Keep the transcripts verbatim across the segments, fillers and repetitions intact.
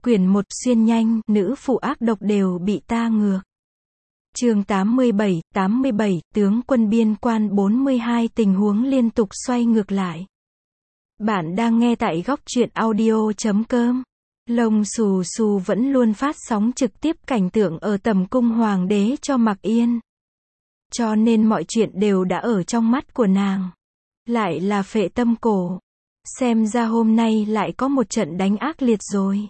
Quyển một xuyên nhanh, nữ phụ ác độc đều bị ta ngược. Chương tám mươi bảy, tám mươi bảy, tướng quân biên quan bốn mươi hai tình huống liên tục xoay ngược lại. Bạn đang nghe tại góc truyện audio chấm com. Lông xù xù vẫn luôn phát sóng trực tiếp cảnh tượng ở tầm cung hoàng đế cho Mặc Yên. Cho nên mọi chuyện đều đã ở trong mắt của nàng. Lại là phệ tâm cổ. Xem ra hôm nay lại có một trận đánh ác liệt rồi.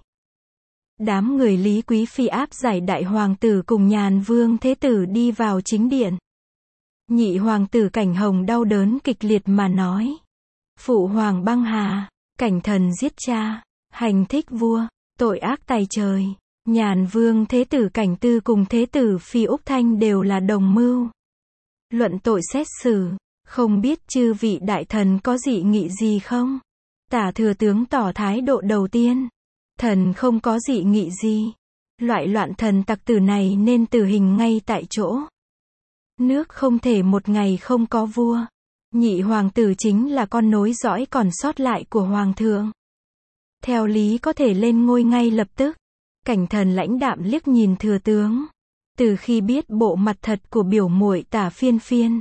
Đám người Lý Quý Phi áp giải đại hoàng tử cùng Nhàn Vương Thế Tử đi vào chính điện. Nhị hoàng tử Cảnh Hồng đau đớn kịch liệt mà nói. Phụ hoàng băng hà, Cảnh thần giết cha, hành thích vua, tội ác tày trời. Nhàn Vương Thế Tử Cảnh Tư cùng Thế Tử Phi Úc Thanh đều là đồng mưu. Luận tội xét xử, không biết chư vị đại thần có dị nghị gì không? Tả thừa tướng tỏ thái độ đầu tiên. Thần không có dị nghị gì. Loại loạn thần tặc tử này nên tử hình ngay tại chỗ. Nước không thể một ngày không có vua. Nhị hoàng tử chính là con nối dõi còn sót lại của hoàng thượng. Theo lý có thể lên ngôi ngay lập tức. Cảnh thần lãnh đạm liếc nhìn thừa tướng. Từ khi biết bộ mặt thật của biểu muội Tả Phiên Phiên,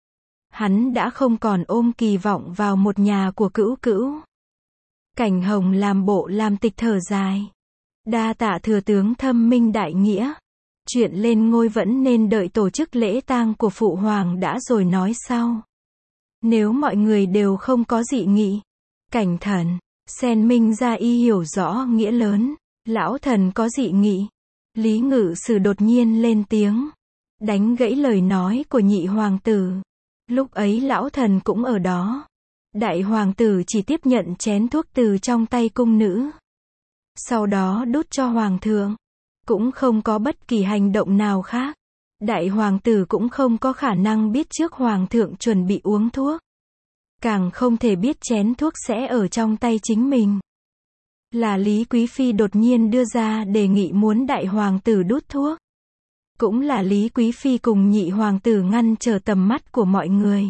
hắn đã không còn ôm kỳ vọng vào một nhà của cữu cữu. Cảnh Hồng làm bộ làm tịch thở dài. Đa tạ thừa tướng thâm minh đại nghĩa. Chuyện lên ngôi vẫn nên đợi tổ chức lễ tang của phụ hoàng đã rồi nói sau. Nếu mọi người đều không có dị nghị. Cảnh thần, Sen Minh ra y hiểu rõ nghĩa lớn. Lão thần có dị nghị. Lý Ngự Sử đột nhiên lên tiếng. Đánh gãy lời nói của nhị hoàng tử. Lúc ấy lão thần cũng ở đó. Đại hoàng tử chỉ tiếp nhận chén thuốc từ trong tay cung nữ. Sau đó đút cho hoàng thượng. Cũng không có bất kỳ hành động nào khác. Đại hoàng tử cũng không có khả năng biết trước hoàng thượng chuẩn bị uống thuốc. Càng không thể biết chén thuốc sẽ ở trong tay chính mình. Là Lý Quý Phi đột nhiên đưa ra đề nghị muốn đại hoàng tử đút thuốc. Cũng là Lý Quý Phi cùng nhị hoàng tử ngăn trở tầm mắt của mọi người.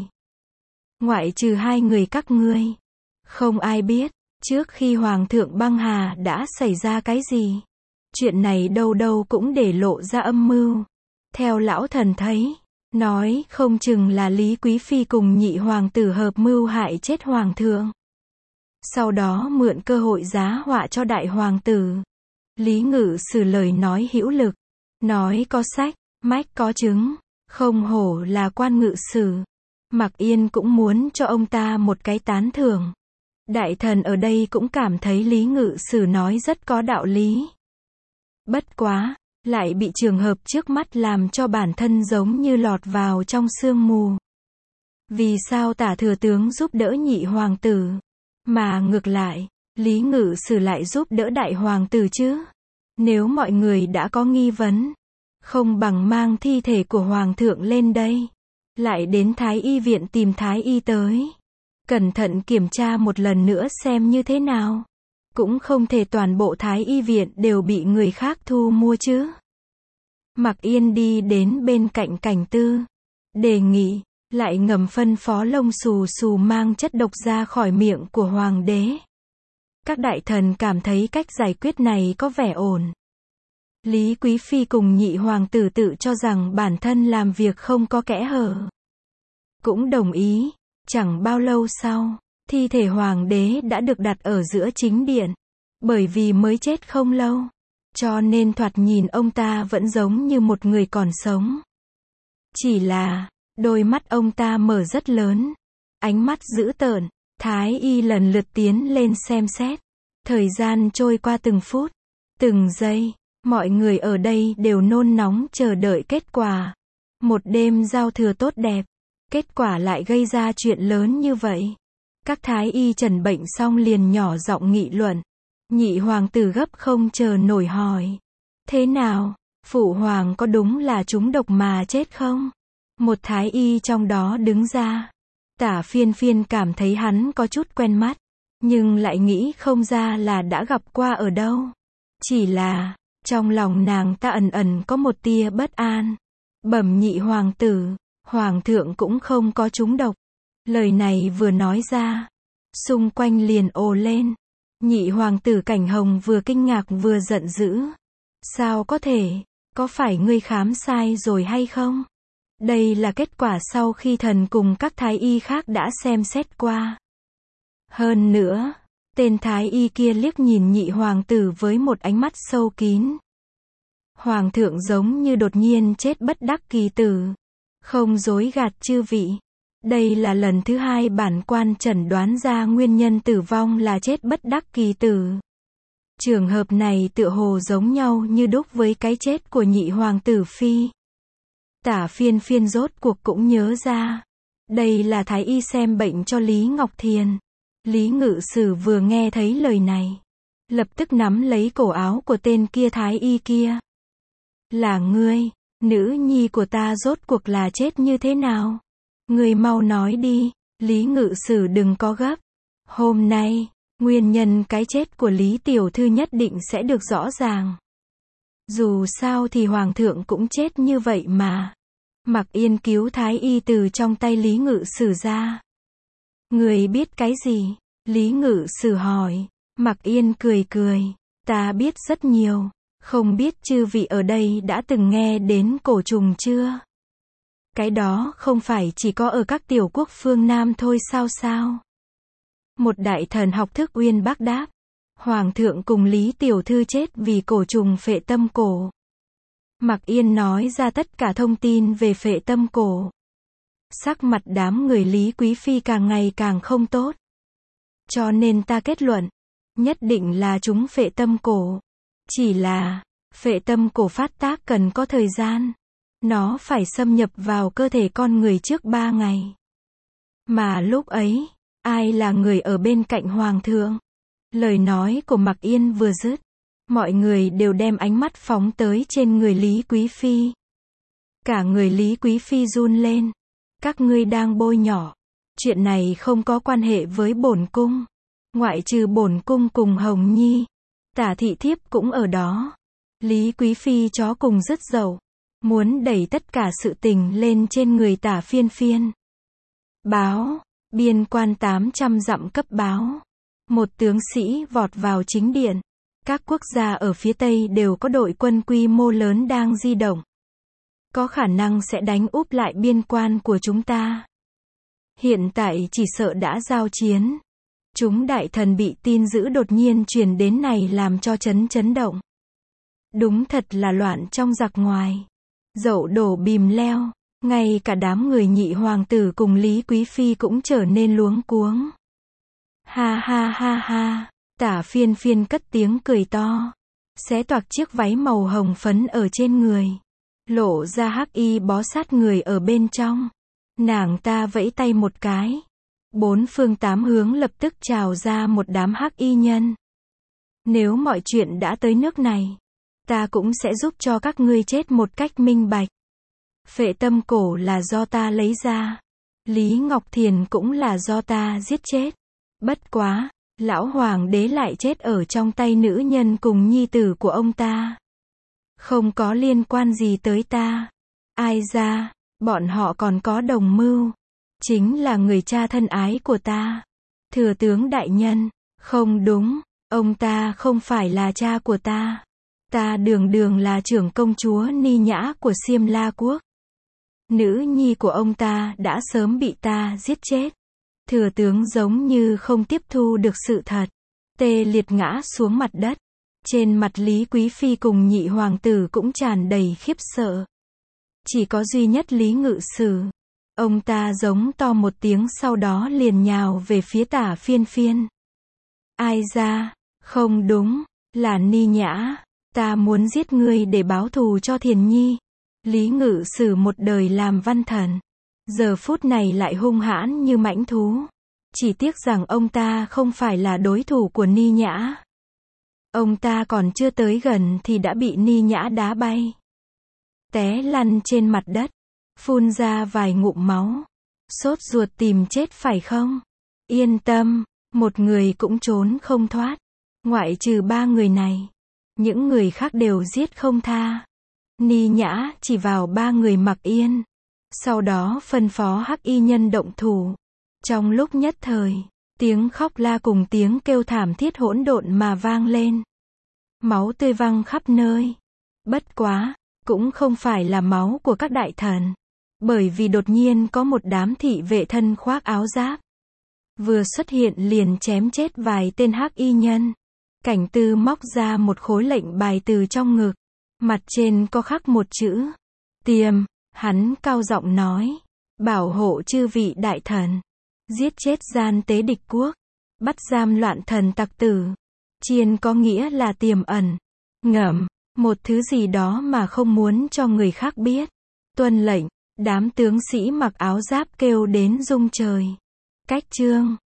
Ngoại trừ hai người các ngươi. Không ai biết, trước khi hoàng thượng băng hà đã xảy ra cái gì. Chuyện này đâu đâu cũng để lộ ra âm mưu. Theo lão thần thấy, nói không chừng là Lý Quý Phi cùng nhị hoàng tử hợp mưu hại chết hoàng thượng. Sau đó mượn cơ hội giá họa cho đại hoàng tử. Lý Ngự Sử lời nói hữu lực. Nói có sách, mách có chứng. Không hổ là quan ngự sử. Mặc Yên cũng muốn cho ông ta một cái tán thưởng. Đại thần ở đây cũng cảm thấy Lý Ngự Sử nói rất có đạo lý. Bất quá, lại bị trường hợp trước mắt làm cho bản thân giống như lọt vào trong sương mù. Vì sao Tả thừa tướng giúp đỡ nhị hoàng tử, mà ngược lại, Lý Ngự Sử lại giúp đỡ đại hoàng tử chứ? Nếu mọi người đã có nghi vấn, không bằng mang thi thể của hoàng thượng lên đây. Lại đến Thái Y viện tìm Thái Y tới. Cẩn thận kiểm tra một lần nữa xem như thế nào. Cũng không thể toàn bộ Thái Y viện đều bị người khác thu mua chứ. Mặc Yên đi đến bên cạnh Cảnh Tư. Đề nghị, lại ngầm phân phó lông xù xù mang chất độc ra khỏi miệng của hoàng đế. Các đại thần cảm thấy cách giải quyết này có vẻ ổn. Lý Quý Phi cùng nhị hoàng tử tự cho rằng bản thân làm việc không có kẽ hở. Cũng đồng ý. Chẳng bao lâu sau, thi thể hoàng đế đã được đặt ở giữa chính điện. Bởi vì mới chết không lâu. Cho nên thoạt nhìn ông ta vẫn giống như một người còn sống. Chỉ là, đôi mắt ông ta mở rất lớn. Ánh mắt dữ tợn. Thái Y lần lượt tiến lên xem xét. Thời gian trôi qua từng phút, từng giây. Mọi người ở đây đều nôn nóng chờ đợi kết quả. Một đêm giao thừa tốt đẹp. Kết quả lại gây ra chuyện lớn như vậy. Các thái y trần bệnh xong liền nhỏ giọng nghị luận. Nhị hoàng tử gấp không chờ nổi hỏi. Thế nào? Phụ hoàng có đúng là trúng độc mà chết không? Một thái y trong đó đứng ra. Tả Phiên Phiên cảm thấy hắn có chút quen mắt. Nhưng lại nghĩ không ra là đã gặp qua ở đâu. Chỉ là, trong lòng nàng ta ẩn ẩn có một tia bất an. Bẩm nhị hoàng tử, hoàng thượng cũng không có trúng độc. Lời này vừa nói ra, xung quanh liền ồ lên. Nhị hoàng tử Cảnh Hồng vừa kinh ngạc vừa giận dữ. Sao có thể? Có phải ngươi khám sai rồi hay không? Đây là kết quả sau khi thần cùng các thái y khác đã xem xét qua. Hơn nữa, tên thái y kia liếc nhìn nhị hoàng tử với một ánh mắt sâu kín. Hoàng thượng giống như đột nhiên chết bất đắc kỳ tử. Không dối gạt chư vị. Đây là lần thứ hai bản quan chẩn đoán ra nguyên nhân tử vong là chết bất đắc kỳ tử. Trường hợp này tựa hồ giống nhau như đúc với cái chết của nhị hoàng tử Phi. Tả Phiên Phiên rốt cuộc cũng nhớ ra. Đây là thái y xem bệnh cho Lý Ngọc Thiền. Lý Ngự Sử vừa nghe thấy lời này, lập tức nắm lấy cổ áo của tên kia thái y kia. Là ngươi, nữ nhi của ta rốt cuộc là chết như thế nào? Ngươi mau nói đi, Lý Ngự Sử đừng có gấp. Hôm nay, nguyên nhân cái chết của Lý Tiểu Thư nhất định sẽ được rõ ràng. Dù sao thì Hoàng thượng cũng chết như vậy mà. Mặc Yên cứu thái y từ trong tay Lý Ngự Sử ra. Người biết cái gì? Lý Ngự Sử hỏi. Mặc Yên cười cười. Ta biết rất nhiều. Không biết chư vị ở đây đã từng nghe đến cổ trùng chưa? Cái đó không phải chỉ có ở các tiểu quốc phương Nam thôi sao sao? Một đại thần học thức uyên bác đáp. Hoàng thượng cùng Lý Tiểu Thư chết vì cổ trùng phệ tâm cổ. Mặc Yên nói ra tất cả thông tin về phệ tâm cổ. Sắc mặt đám người Lý Quý Phi càng ngày càng không tốt. Cho nên ta kết luận, nhất định là chúng phệ tâm cổ. Chỉ là, phệ tâm cổ phát tác cần có thời gian. Nó phải xâm nhập vào cơ thể con người trước ba ngày. Mà lúc ấy, ai là người ở bên cạnh Hoàng thượng? Lời nói của Mặc Yên vừa dứt, mọi người đều đem ánh mắt phóng tới trên người Lý Quý Phi. Cả người Lý Quý Phi run lên. Các ngươi đang bôi nhọ. Chuyện này không có quan hệ với bổn cung. Ngoại trừ bổn cung cùng Hồng Nhi. Tả thị thiếp cũng ở đó. Lý Quý Phi chó cùng rứt dậu. Muốn đẩy tất cả sự tình lên trên người Tả Phiên Phiên. Báo. Biên quan tám trăm dặm cấp báo. Một tướng sĩ vọt vào chính điện. Các quốc gia ở phía Tây đều có đội quân quy mô lớn đang di động. Có khả năng sẽ đánh úp lại biên quan của chúng ta. Hiện tại chỉ sợ đã giao chiến. Chúng đại thần bị tin dữ đột nhiên truyền đến này làm cho chấn chấn động. Đúng thật là loạn trong giặc ngoài. Dậu đổ bìm leo. Ngay cả đám người nhị hoàng tử cùng Lý Quý Phi cũng trở nên luống cuống. Ha ha ha ha. Tả Phiên Phiên cất tiếng cười to. Xé toạc chiếc váy màu hồng phấn ở trên người. Lộ ra hắc y bó sát người ở bên trong. Nàng ta vẫy tay một cái. Bốn phương tám hướng lập tức trào ra một đám hắc y nhân. Nếu mọi chuyện đã tới nước này, ta cũng sẽ giúp cho các ngươi chết một cách minh bạch. Phệ tâm cổ là do ta lấy ra. Lý Ngọc Thiền cũng là do ta giết chết. Bất quá, lão hoàng đế lại chết ở trong tay nữ nhân cùng nhi tử của ông ta. Không có liên quan gì tới ta. Ai ra, bọn họ còn có đồng mưu. Chính là người cha thân ái của ta. Thừa tướng đại nhân, không đúng, ông ta không phải là cha của ta. Ta đường đường là trưởng công chúa Ni Nhã của Xiêm La Quốc. Nữ nhi của ông ta đã sớm bị ta giết chết. Thừa tướng giống như không tiếp thu được sự thật. Tê liệt ngã xuống mặt đất. Trên mặt Lý Quý Phi cùng nhị hoàng tử cũng tràn đầy khiếp sợ. Chỉ có duy nhất Lý Ngự Sử. Ông ta giống to một tiếng sau đó liền nhào về phía Tả Phiên Phiên. Ai ra, không đúng, là Ni Nhã. Ta muốn giết ngươi để báo thù cho Thiền Nhi. Lý Ngự Sử một đời làm văn thần. Giờ phút này lại hung hãn như mãnh thú. Chỉ tiếc rằng ông ta không phải là đối thủ của Ni Nhã. Ông ta còn chưa tới gần thì đã bị Ni Nhã đá bay. Té lăn trên mặt đất. Phun ra vài ngụm máu. Sốt ruột tìm chết phải không? Yên tâm, một người cũng trốn không thoát. Ngoại trừ ba người này. Những người khác đều giết không tha. Ni Nhã chỉ vào ba người Mặc Yên. Sau đó phân phó hắc y nhân động thủ. Trong lúc nhất thời, Tiếng khóc la cùng tiếng kêu thảm thiết hỗn độn mà vang lên. Máu tươi văng khắp nơi. Bất quá, cũng không phải là máu của các đại thần. Bởi vì đột nhiên có một đám thị vệ thân khoác áo giáp. Vừa xuất hiện liền chém chết vài tên hắc y nhân. Cảnh Tư móc ra một khối lệnh bài từ trong ngực. Mặt trên có khắc một chữ. Tiềm, hắn cao giọng nói. Bảo hộ chư vị đại thần. Giết chết gian tế địch quốc. Bắt giam loạn thần tặc tử. Chiên có nghĩa là tiềm ẩn. Ngậm, một thứ gì đó mà không muốn cho người khác biết. Tuân lệnh, đám tướng sĩ mặc áo giáp kêu đến rung trời. Cách chương